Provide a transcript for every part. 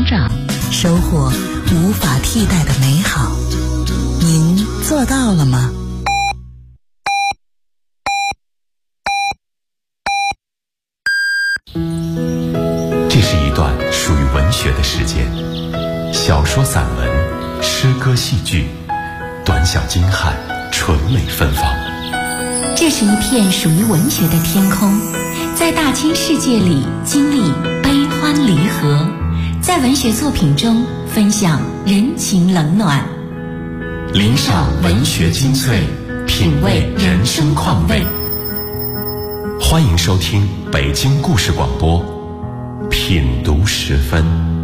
成长，收获无法替代的美好。您做到了吗？ 这是一段属于文学的时间，小说、散文、诗歌、戏剧，短小精悍，纯美芬芳。 这是一片属于文学的天空，在大千世界里经历悲欢离合，在文学作品中分享人情冷暖， 领赏文学精粹，品味人生况味。欢迎收听北京故事广播品读时分。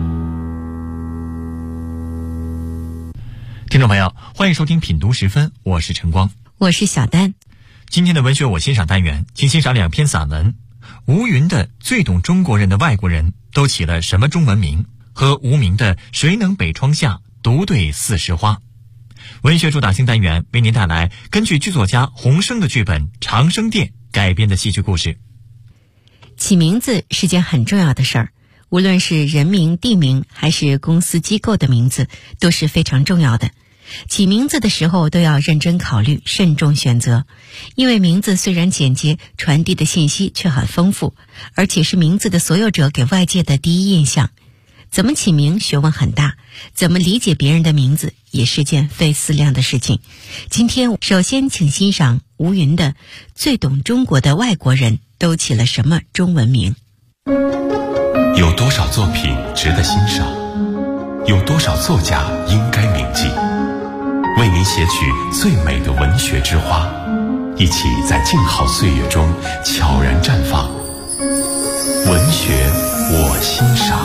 听众朋友，欢迎收听品读时分，我是晨光， 我是小丹。 今天的文学我欣赏单元，请欣赏两篇散文。吴云的《最懂中国人的外国人都起了什么中文名》和吴明的《谁能北窗下独对四时花》。文学主打新单元为您带来根据剧作家洪升的剧本《长生殿》改编的戏剧故事。 起名字是件很重要的事儿，无论是人名、地名还是公司机构的名字都是非常重要的。起名字的时候都要认真考虑，慎重选择，因为名字虽然简洁，传递的信息却很丰富，而且是名字的所有者给外界的第一印象。怎么起名学问很大，怎么理解别人的名字也是件费思量的事情。今天首先请欣赏吴云的《最懂中国的外国人都起了什么中文名》。 有多少作品值得欣赏？有多少作家应该铭记？为您写取最美的文学之花，一起在静好岁月中悄然绽放。文学我欣赏。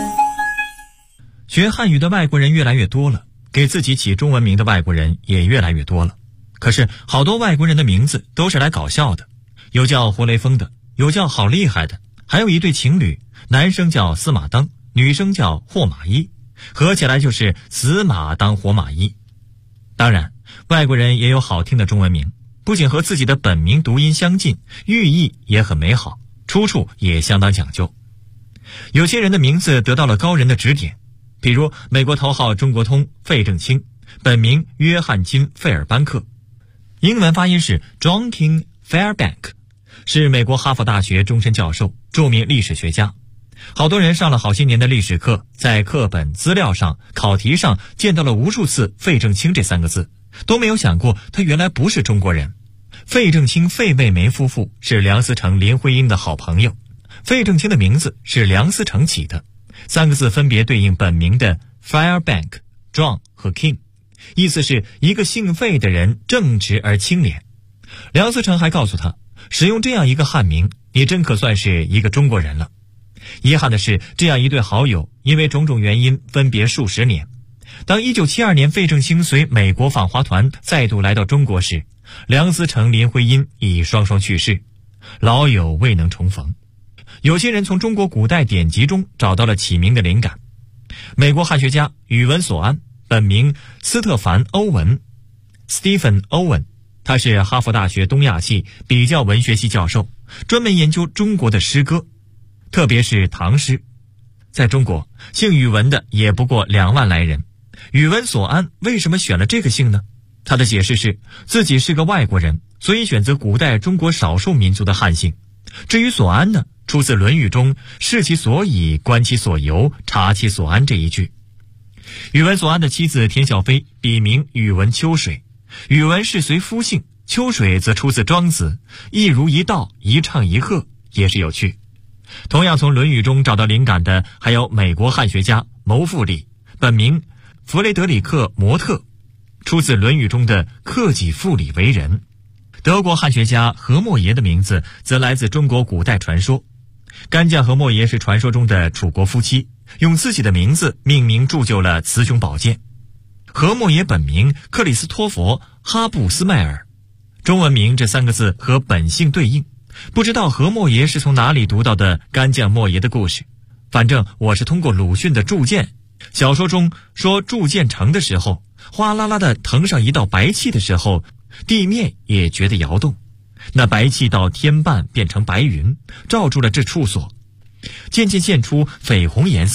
学汉语的外国人越来越多了，给自己起中文名的外国人也越来越多了。可是好多外国人的名字都是来搞笑的，有叫活雷锋的，有叫好厉害的，还有一对情侣，男生叫司马当，女生叫霍马伊，合起来就是死马当活马伊。当然，外国人也有好听的中文名，不仅和自己的本名读音相近，寓意也很美好，出处也相当讲究。有些人的名字得到了高人的指点，比如美国头号中国通费正清，本名约翰金·费尔班克，英文发音是 John King Fairbank， 是美国哈佛大学终身教授，著名历史学家。好多人上了好些年的历史课，在课本资料上、考题上见到了无数次费正清这三个字，都没有想过他原来不是中国人。费正清、费慰梅夫妇是梁思成、林徽因的好朋友，费正清的名字是梁思成起的，三个字分别对应本名的 Fairbank、John 和 King， 意思是一个姓费的人正直而清廉。梁思成还告诉他，使用这样一个汉名，你真可算是一个中国人了。遗憾的是，这样一对好友因为种种原因分别数十年。当1972年费正清随美国访华团再度来到中国时，梁思成、林徽因已双双去世，老友未能重逢。有些人从中国古代典籍中找到了起名的灵感。美国汉学家宇文所安，本名斯特凡·欧文 Stephen Owen， 他是哈佛大学东亚系比较文学系教授，专门研究中国的诗歌，特别是唐诗。在中国，姓宇文的也不过2万来人。宇文所安为什么选了这个姓呢？他的解释是，自己是个外国人，所以选择古代中国少数民族的汉姓。至于所安呢，出自《论语》中视其所以，观其所由，察其所安这一句。宇文所安的妻子田小飞笔名宇文秋水，宇文是随夫姓，秋水则出自庄子，一如一道，一唱一和，也是有趣。同样从《论语》中找到灵感的还有美国汉学家牟富里，本名弗雷德里克·摩特，出自《论语》中的克己复礼为人。德国汉学家何莫邪的名字则来自中国古代传说。干将何莫邪是传说中的楚国夫妻，用自己的名字命名铸就了雌雄宝剑。何莫邪本名克里斯托弗·哈布斯迈尔，中文名这3个字和本姓对应。不知道何莫邪是从哪里读到的干将莫邪的故事，反正我是通过鲁迅的《铸剑》小说中说，铸剑成的时候，哗啦啦的腾上一道白气的时候，地面也觉得摇动，那白气到天半变成白云，罩住了这处所，渐渐现出绯红颜色，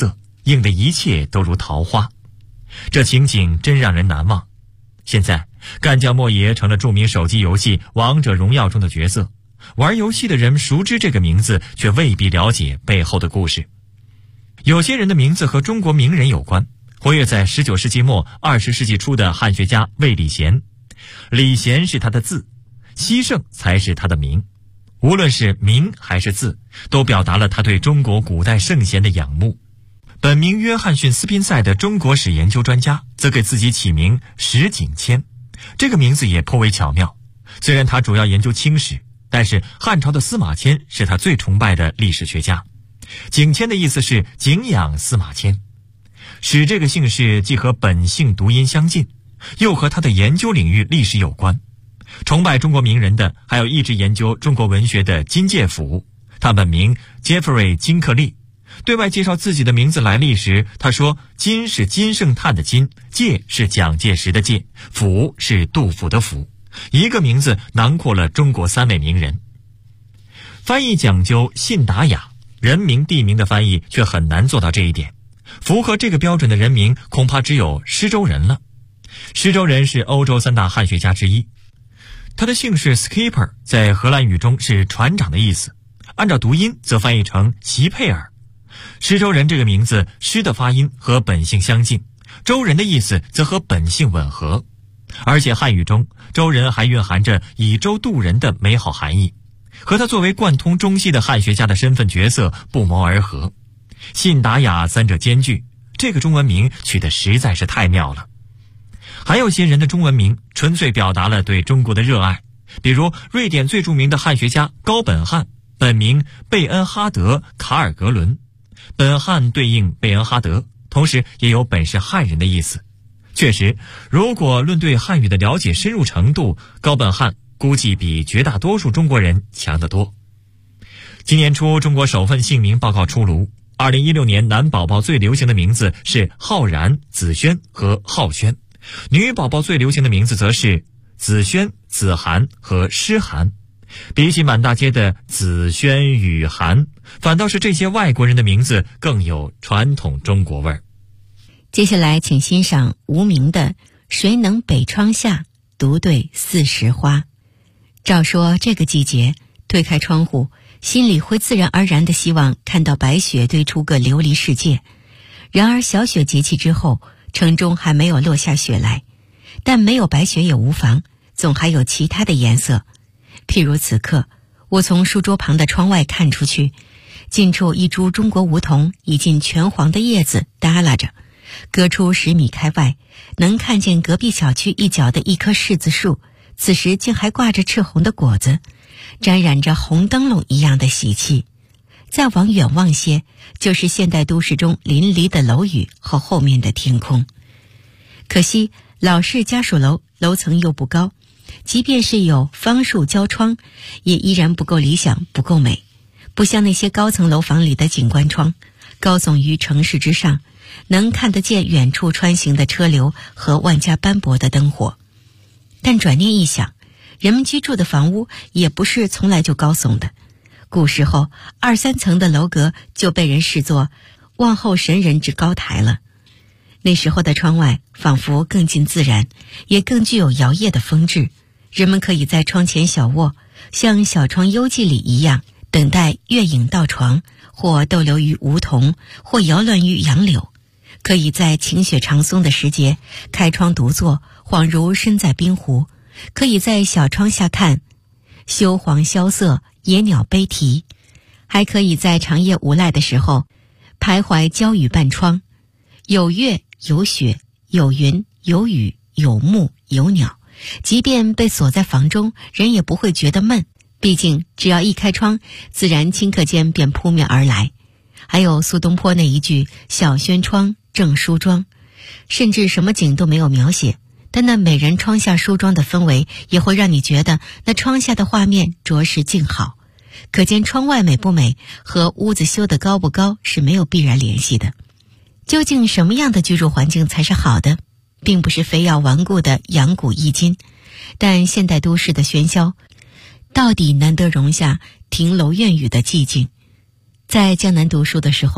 映的一切都如桃花。这情景真让人难忘。现在干将莫邪成了著名手机游戏《王者荣耀》中的角色，玩游戏的人熟知这个名字，却未必了解背后的故事。有些人的名字和中国名人有关，活跃在19世纪末20世纪初的汉学家魏礼贤。礼贤是他的字，西圣才是他的名。无论是名还是字，都表达了他对中国古代圣贤的仰慕。本名约翰逊·斯宾塞的中国史研究专家则给自己起名石景谦，这个名字也颇为巧妙。虽然他主要研究清史，但是汉朝的司马迁是他最崇拜的历史学家。景谦的意思是景仰司马迁。史这个姓氏既和本姓读音相近，又和他的研究领域历史有关。崇拜中国名人的还有一直研究中国文学的金介甫，他本名杰弗瑞·金克利。对外介绍自己的名字来历时，他说金是金圣叹的金，介是蒋介石的介，甫是杜甫的甫，一个名字囊括了中国3位名人。翻译讲究信达雅，人名地名的翻译却很难做到这一点。符合这个标准的人名恐怕只有施州人了。施州人是欧洲3大汉学家之一，他的姓氏 Skipper 在荷兰语中是船长的意思，按照读音则翻译成席佩尔。施州人这个名字，施的发音和本姓相近，州人的意思则和本姓吻合。而且汉语中州人还蕴含着以舟渡人的美好含义，和他作为贯通中西的汉学家的身份角色不谋而合。信达雅3者兼具，这个中文名取得实在是太妙了。还有些人的中文名纯粹表达了对中国的热爱，比如瑞典最著名的汉学家高本汉，本名贝恩哈德·卡尔格伦。本汉对应贝恩哈德，同时也有本是汉人的意思。确实，如果论对汉语的了解深入程度，高本汉估计比绝大多数中国人强得多。今年初，中国首份姓名报告出炉。2016年男宝宝最流行的名字是浩然、子轩和浩轩，女宝宝最流行的名字则是子轩、子涵和诗涵。比起满大街的子轩、雨涵，反倒是这些外国人的名字更有传统中国味儿。 接下来请欣赏无名的《谁能北窗下，独对40花》。照说这个季节推开窗户，心里会自然而然地希望看到白雪堆出个琉璃世界。然而小雪节气之后，城中还没有落下雪来，但没有白雪也无妨，总还有其他的颜色。譬如此刻，我从书桌旁的窗外看出去，近处一株中国梧桐已近全黄的叶子耷拉着，隔出10米开外，能看见隔壁小区一角的一棵柿子树，此时竟还挂着赤红的果子，沾染着红灯笼一样的喜气。再往远望些，就是现代都市中林立的楼宇和后面的天空。可惜老式家属楼楼层又不高，即便是有方树胶窗，也依然不够理想，不够美。不像那些高层楼房里的景观窗，高耸于城市之上，能看得见远处穿行的车流和万家斑驳的灯火。但转念一想，人们居住的房屋也不是从来就高耸的，古时候2、3层的楼阁就被人视作望后神人之高台了。那时候的窗外仿佛更近自然，也更具有摇曳的风致。人们可以在窗前小卧，像小窗幽记里一样，等待月影到床，或逗留于梧桐，或摇乱于杨柳。可以在晴雪长松的时节开窗独坐，恍如身在冰湖。可以在小窗下看羞黄萧瑟，野鸟悲啼。还可以在长夜无赖的时候徘徊郊宇半窗，有月有雪，有云有雨，有木有鸟。即便被锁在房中，人也不会觉得闷，毕竟只要一开窗，自然顷刻间便扑面而来。还有苏东坡那一句小轩窗正梳妆，甚至什么景都没有描写，但那美人窗下梳妆的氛围也会让你觉得那窗下的画面着实静好。可见窗外美不美和屋子修得高不高是没有必然联系的。究竟什么样的居住环境才是好的，并不是非要顽固的养古益今，但现代都市的喧嚣到底难得容下庭楼院宇的寂静。在江南读书的时候，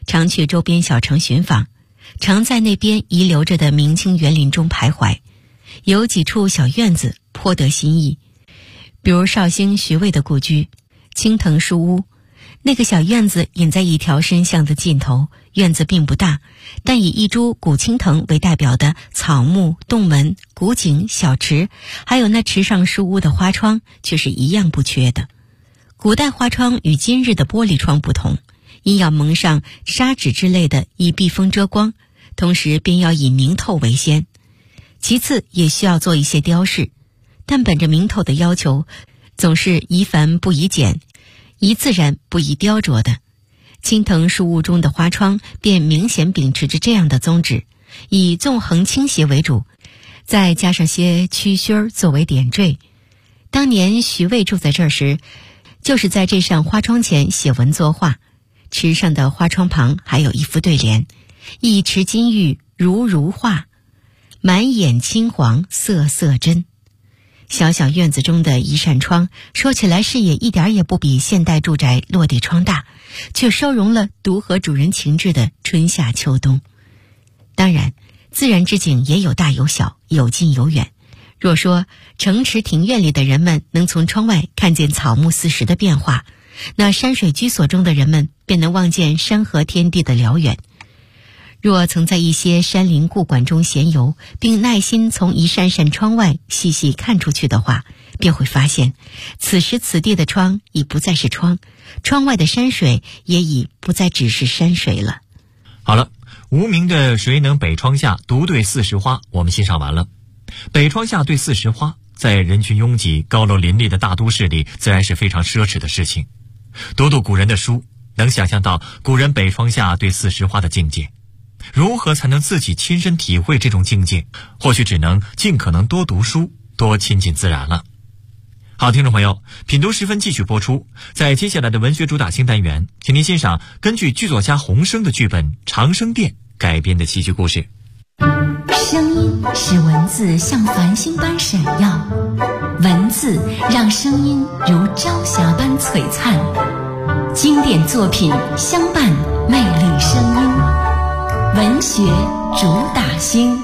常去周边小城寻访，常在那边遗留着的明清园林中徘徊。有几处小院子颇得心意，比如绍兴徐渭的故居青藤书屋。那个小院子隐在一条深巷的尽头，院子并不大，但以一株古青藤为代表的草木、洞门、古井、小池，还有那池上书屋的花窗，却是一样不缺的。古代花窗与今日的玻璃窗不同，因要蒙上纱纸之类的以避风遮光，同时便要以明透为先。其次也需要做一些雕饰，但本着明透的要求，总是宜繁不宜简，宜自然不宜雕琢的。青藤书屋中的花窗便明显秉持着这样的宗旨，以纵横倾斜为主，再加上些曲须作为点缀。当年徐渭住在这儿时，就是在这扇花窗前写文作画，池上的花窗旁还有一副对联：一池金玉如如画，满眼青黄色色真。小小院子中的一扇窗，说起来视野一点也不比现代住宅落地窗大，却收容了独合主人情志的春夏秋冬。当然，自然之景也有大有小，有近有远。若说城池庭院里的人们能从窗外看见草木四时的变化，那山水居所中的人们便能望见山河天地的辽远。若曾在一些山林故馆中闲游，并耐心从一扇扇窗外细细看出去的话，便会发现，此时此地的窗已不再是窗，窗外的山水也已不再只是山水了。 好了，无名的谁能北窗下独对四时花我们欣赏完了。北窗下对四时花，在人群拥挤、高楼林立的大都市里，自然是非常奢侈的事情。读读古人的书，能想象到古人北窗下对四时花的境界。如何才能自己亲身体会这种境界？或许只能尽可能多读书，多亲近自然了。好，听众朋友，品读时分继续播出。在接下来的文学主打新单元，请您欣赏根据剧作家洪升的剧本《长生殿》改编的戏剧故事。 声音使文字像繁星般闪耀，文字让声音如朝霞般璀璨。经典作品相伴魅力声音，文学主打星。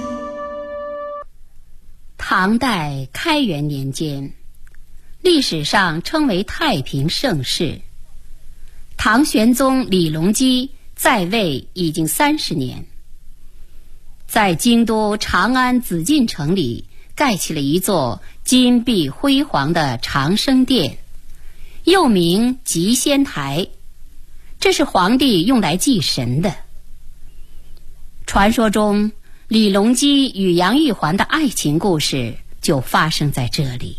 唐代开元年间，历史上称为太平盛世。唐玄宗李隆基在位已经30年，在京都长安紫禁城里盖起了一座金碧辉煌的长生殿，又名集仙台，这是皇帝用来祭神的。传说中，李隆基与杨玉环的爱情故事就发生在这里。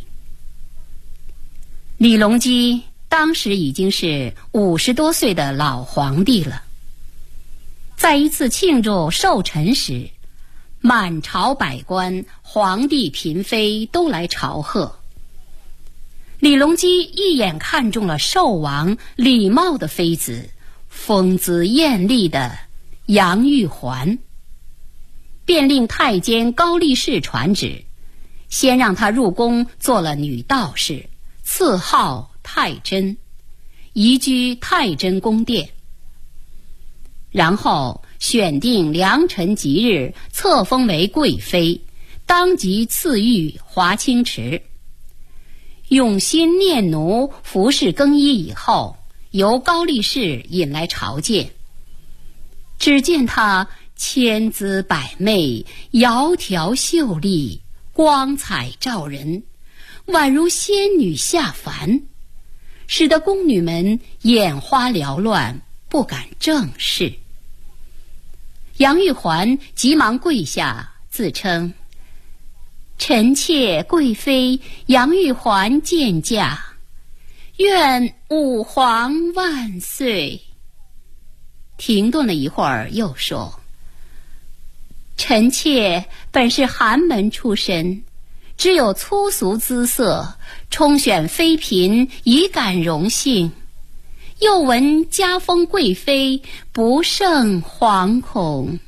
李隆基当时已经是50多岁的老皇帝了，在一次庆祝寿辰时，满朝百官、皇帝嫔妃都来朝贺。李隆基一眼看中了寿王李瑁的妃子，风姿艳丽的杨玉环，便令太监高力士传旨，先让她入宫做了女道士，赐号太真，移居太真宫殿。然后选定良辰吉日，册封为贵妃，当即赐予华清池。用心念奴服侍更衣以后，由高力士引来朝见。只见她千姿百媚，窈窕秀丽，光彩照人，宛如仙女下凡，使得宫女们眼花缭乱，不敢正视。杨玉环急忙跪下，自称臣妾贵妃杨玉环见驾，愿武皇万岁。停顿了一会儿，又说，臣妾本是寒门出身，只有粗俗姿色，充选妃嫔以感荣幸。又闻加封贵妃，不胜惶恐。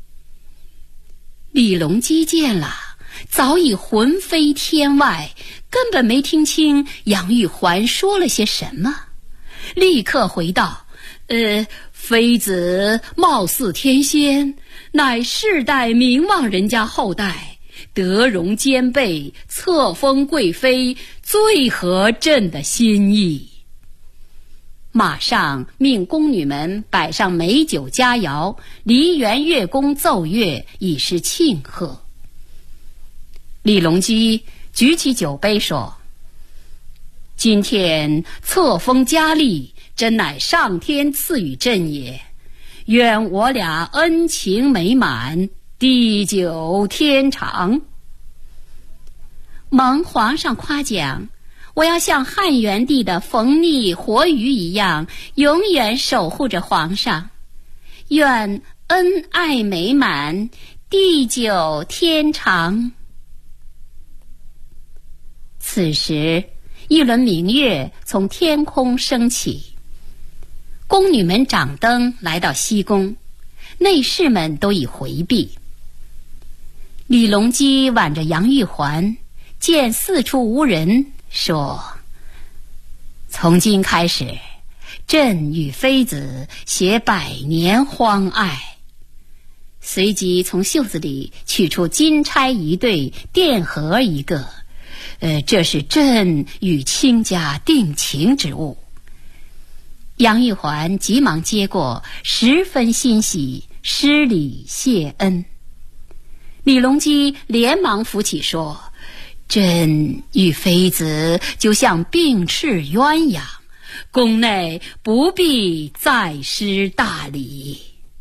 李隆基见了，早已魂飞天外，根本没听清杨玉环说了些什么，立刻回道： 妃子貌似天仙，乃世代名望人家后代，德容兼备，册封贵妃，最合朕的心意。马上命宫女们摆上美酒佳肴，梨园乐工奏乐，以示庆贺。李隆基举起酒杯说：今天册封佳丽，真乃上天赐予朕也，愿我俩恩情美满，地久天长。蒙皇上夸奖，我要像汉元帝的冯逆、活鱼一样，永远守护着皇上，愿恩爱美满，地久天长。此时，一轮明月从天空升起，宫女们掌灯来到西宫，内侍们都已回避。李隆基挽着杨玉环，见四处无人，说：从今开始，朕与妃子携100年荒爱。随即从袖子里取出金钗一对，钿盒一个，这是朕与亲家定情之物。杨玉环急忙接过，十分欣喜，施礼谢恩。李隆基连忙扶起说：朕与妃子就像并翅鸳鸯，宫内不必再施大礼。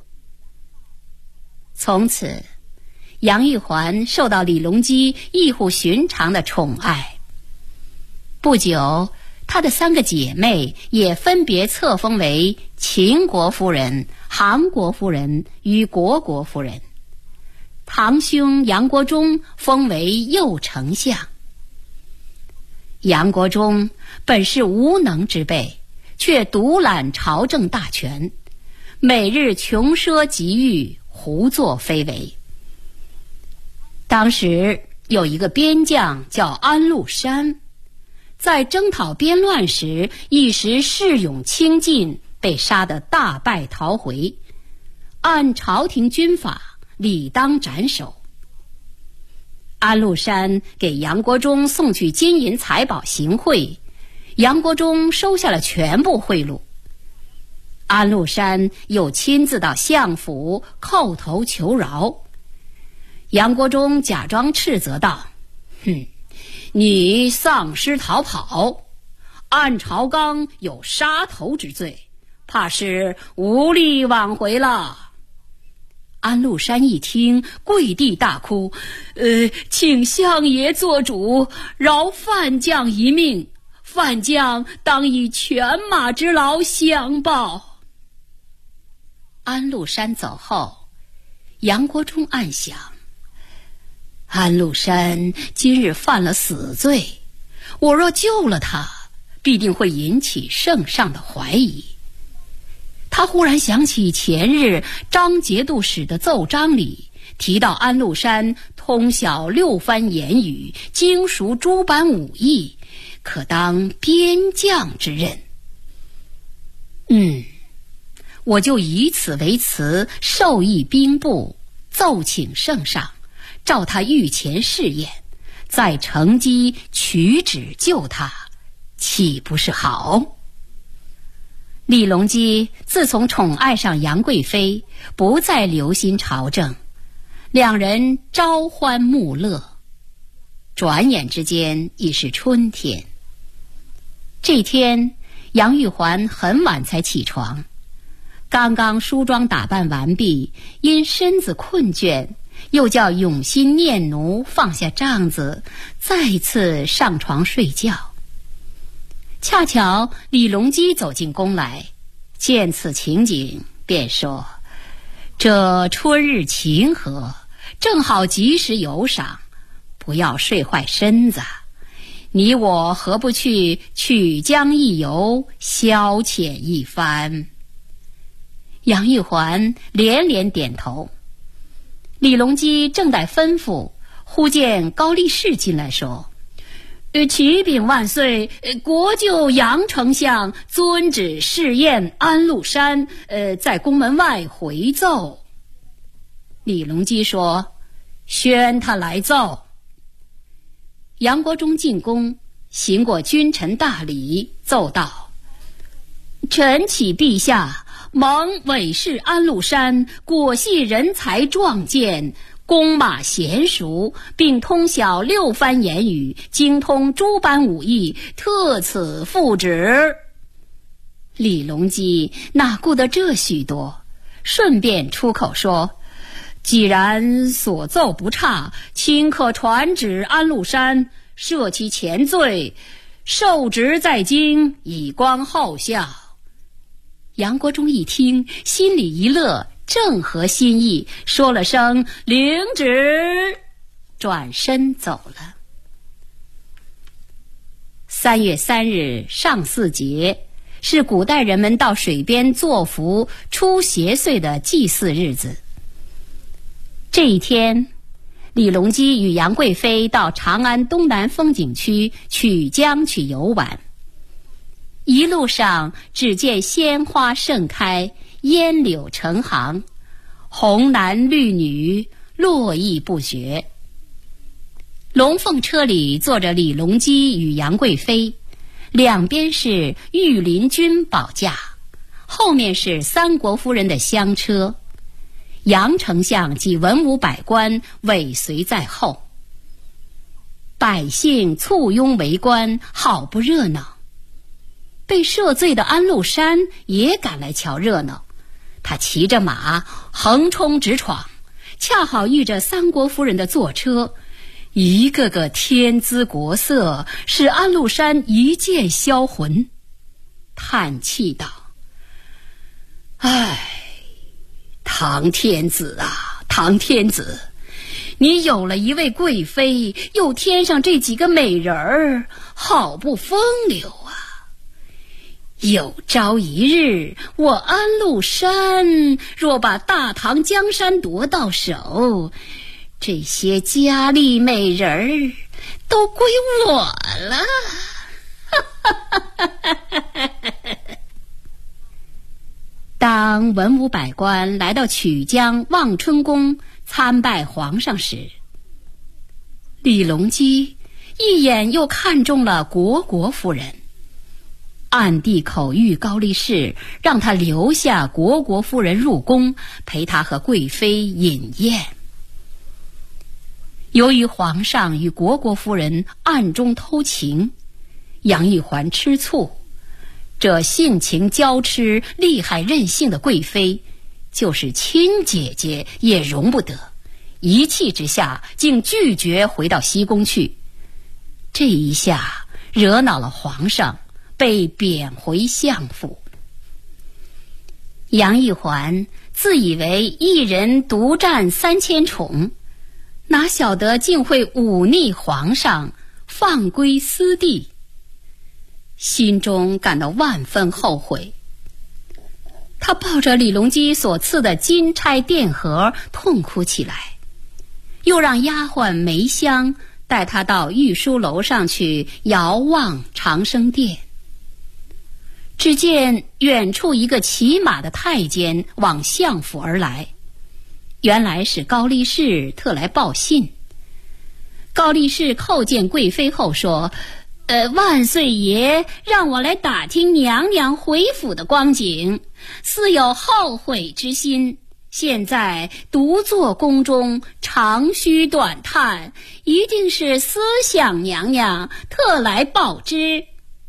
从此，杨玉环受到李隆基异乎寻常的宠爱。不久，她的3个姐妹也分别册封为秦国夫人、韩国夫人与虢国夫人。堂兄杨国忠封为右丞相。杨国忠本是无能之辈，却独揽朝政大权，每日穷奢极欲，胡作非为。当时有一个边将叫安禄山，在征讨边乱时，一时恃勇轻进，被杀得大败逃回，按朝廷军法理当斩首。安禄山给杨国忠送去金银财宝行贿，杨国忠收下了全部贿赂。安禄山又亲自到相府叩头求饶。杨国忠假装斥责道：你丧失逃跑，按朝纲有杀头之罪，怕是无力挽回了。安禄山一听，跪地大哭：请相爷做主，饶范将一命，范将当以犬马之劳相报。安禄山走后，杨国忠暗想：安禄山今日犯了死罪，我若救了他，必定会引起圣上的怀疑。他忽然想起前日张节度使的奏章里提到安禄山通晓6番言语，精熟诸般武艺，可当边将之任。我就以此为辞，授意兵部，奏请圣上照他御前试验，再乘机取旨救他，岂不是好？李隆基自从宠爱上杨贵妃，不再留心朝政，两人朝欢暮乐。转眼之间已是春天。这天，杨玉环很晚才起床，刚刚梳妆打扮完毕，因身子困倦，又叫永心念奴放下帐子，再次上床睡觉。恰巧李隆基走进宫来，见此情景，便说：这春日晴和，正好及时游赏，不要睡坏身子。你我何不去曲江一游，消遣一番？杨玉环连连点头。李隆基正待吩咐，忽见高力士进来说： 启禀万岁，国舅杨丞相遵旨试验安禄山，在宫门外回奏。李隆基说：宣他来奏。杨国忠进宫，行过君臣大礼，奏道：臣启陛下，蒙委事安禄山果系人才壮健，弓马娴熟，并通晓6番言语，精通诸般武艺，特此复旨。李隆基哪顾得这许多，顺便出口说：既然所奏不差，卿可传旨安禄山，赦其前罪，受职在京，以光后效。杨国忠一听，心里一乐，正合心意，说了声领旨，转身走了。3月3日上巳节，是古代人们到水边作福出邪祟的祭祀日子。这一天，李隆基与杨贵妃到长安东南风景区曲江去游玩。一路上只见鲜花盛开，烟柳成行，红男绿女络绎不绝。龙凤车里坐着李隆基与杨贵妃，两边是御林军保驾，后面是3国夫人的厢车，杨丞相及文武百官尾随在后。百姓簇拥围观，好不热闹。被赦罪的安禄山也赶来瞧热闹，他骑着马横冲直闯，恰好遇着3国夫人的坐车，一个个天姿国色，使安禄山一见销魂，叹气道：唉，唐天子啊，唐天子，你有了一位贵妃，又添上这几个美人儿，好不风流啊！有朝一日，我安禄山若把大唐江山夺到手，这些佳丽美人儿都归我了。当文武百官来到曲江望春宫参拜皇上时，李隆基一眼又看中了国夫人，暗地口谕高力士，让他留下国夫人入宫，陪他和贵妃饮宴。由于皇上与国夫人暗中偷情，杨玉环吃醋，这性情娇痴、厉害任性的贵妃，就是亲姐姐也容不得，一气之下竟拒绝回到西宫去。这一下惹恼了皇上，被贬回相府。杨玉环自以为一人独占3000宠，哪晓得竟会忤逆皇上，放归私地，心中感到万分后悔。他抱着李隆基所赐的金钗电盒痛哭起来，又让丫鬟梅香带他到御书楼上去遥望长生殿。只见远处一个骑马的太监往相府而来，原来是高力士特来报信。高力士叩见贵妃后说：万岁爷让我来打听娘娘回府的光景，似有后悔之心，现在独坐宫中，长吁短叹，一定是思想娘娘，特来报知。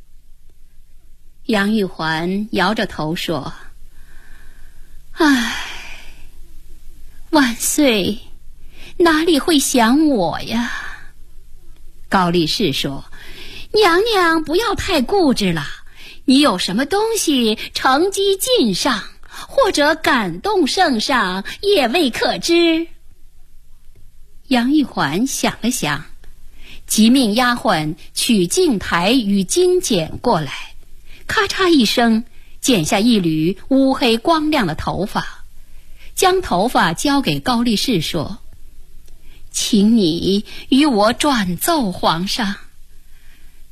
杨玉环摇着头说：唉，万岁哪里会想我呀？高力士说：娘娘不要太固执了，你有什么东西乘机进上，或者感动圣上，也未可知。杨玉环想了想，即命丫鬟取镜台与金剪过来，咔嚓一声剪下一缕乌黑光亮的头发，将头发交给高力士说：请你与我转奏皇上，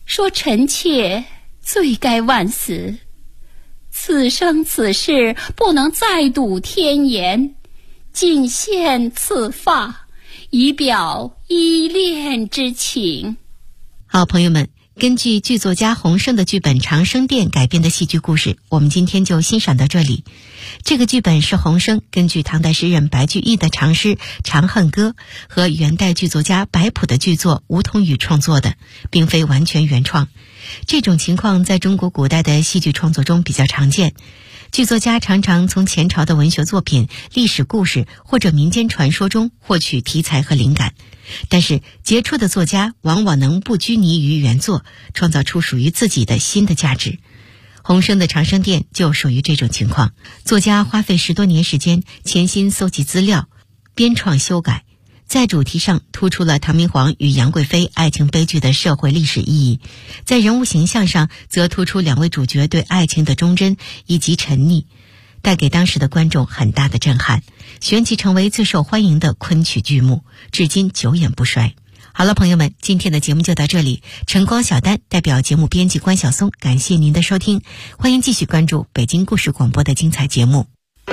说臣妾罪该万死，此生此世不能再睹天颜，仅献此发，以表依恋之情。 好，朋友们，根据剧作家洪升的剧本《长生殿》改编的戏剧故事，我们今天就欣赏到这里。这个剧本是洪升根据唐代诗人白居易的长诗《长恨歌》和元代剧作家白朴的剧作《梧桐雨》创作的，并非完全原创。这种情况在中国古代的戏剧创作中比较常见。剧作家常常从前朝的文学作品、历史故事或者民间传说中获取题材和灵感，但是杰出的作家往往能不拘泥于原作，创造出属于自己的新的价值。洪升的《长生殿》就属于这种情况。作家花费10多年时间，潜心搜集资料，编创修改，在主题上突出了唐明皇与杨贵妃爱情悲剧的社会历史意义，在人物形象上则突出2位主角对爱情的忠贞以及沉溺，带给当时的观众很大的震撼，旋即成为最受欢迎的昆曲剧目，至今久演不衰。好了，朋友们，今天的节目就到这里。晨光小丹代表节目编辑关晓松，感谢您的收听，欢迎继续关注北京故事广播的精彩节目。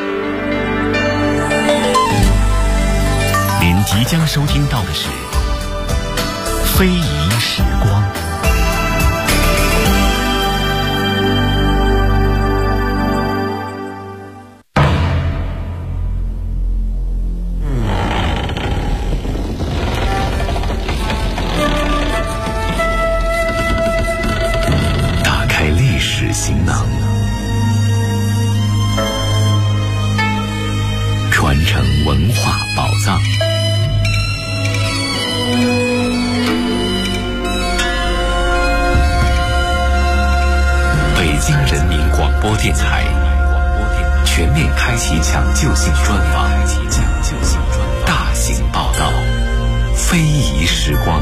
您即将收听到的是《非遗时光》。打开历史行囊，传承文化宝藏。北京人民广播电台全面开启抢救性专访，大型报道，非遗时光。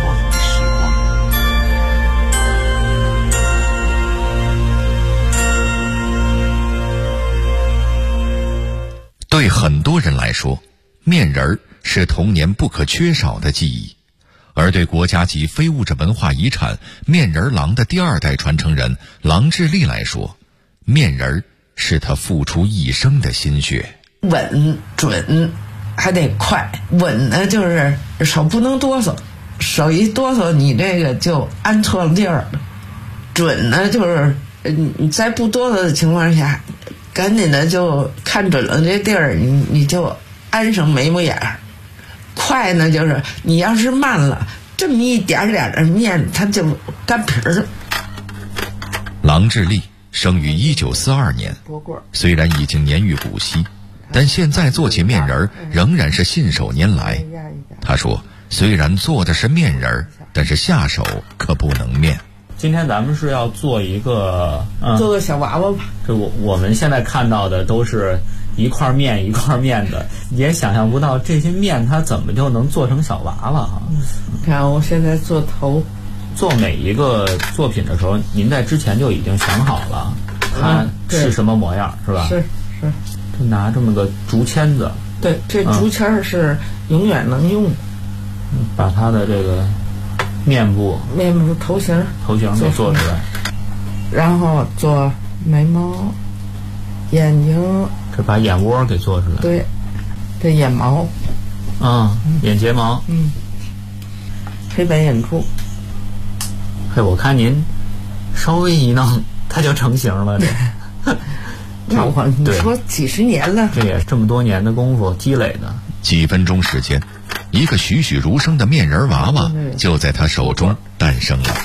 对很多人来说，面人儿是童年不可缺少的记忆，而对国家级非物质文化遗产面人郎的第2代传承人郎志立来说，面人是他付出一生的心血。 稳准还得快，稳呢就是手不能哆嗦，手一哆嗦你这个就安错了地儿了。准呢就是你在不哆嗦的情况下，赶紧的就看准了这地儿，你就安上眉毛眼儿。快呢就是你要是慢了，这么一点点的面它就干皮儿了。 郎志立生于1942年，虽然已经年逾古稀，但现在做起面人仍然是信手拈来。他说，虽然做的是面人，但是下手可不能面。 今天咱们是要做一个做个小娃娃吧。 这我们现在看到的都是一块面一块面的，也想象不到这些面它怎么就能做成小娃娃哈。 看我现在做头， 做每一个作品的时候，您在之前就已经想好了它是什么模样，是吧？ 是。 就拿这么个竹签子， 对，这竹签是永远能用。 把它的这个面部头型给做出来， 然后做眉毛、眼睛， 这把眼窝给做出来。 对，这眼毛， 眼睫毛， 黑白眼珠。 嘿，我看您稍微一弄，它就成型了。这那你说几十年了， 这也这么多年的功夫积累的。 几分钟时间，一个栩栩如生的面人娃娃就在他手中诞生了。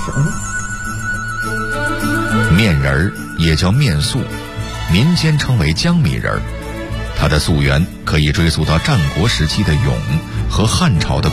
面人也叫面塑，民间称为江米人，它的溯源可以追溯到战国时期的俑和汉朝的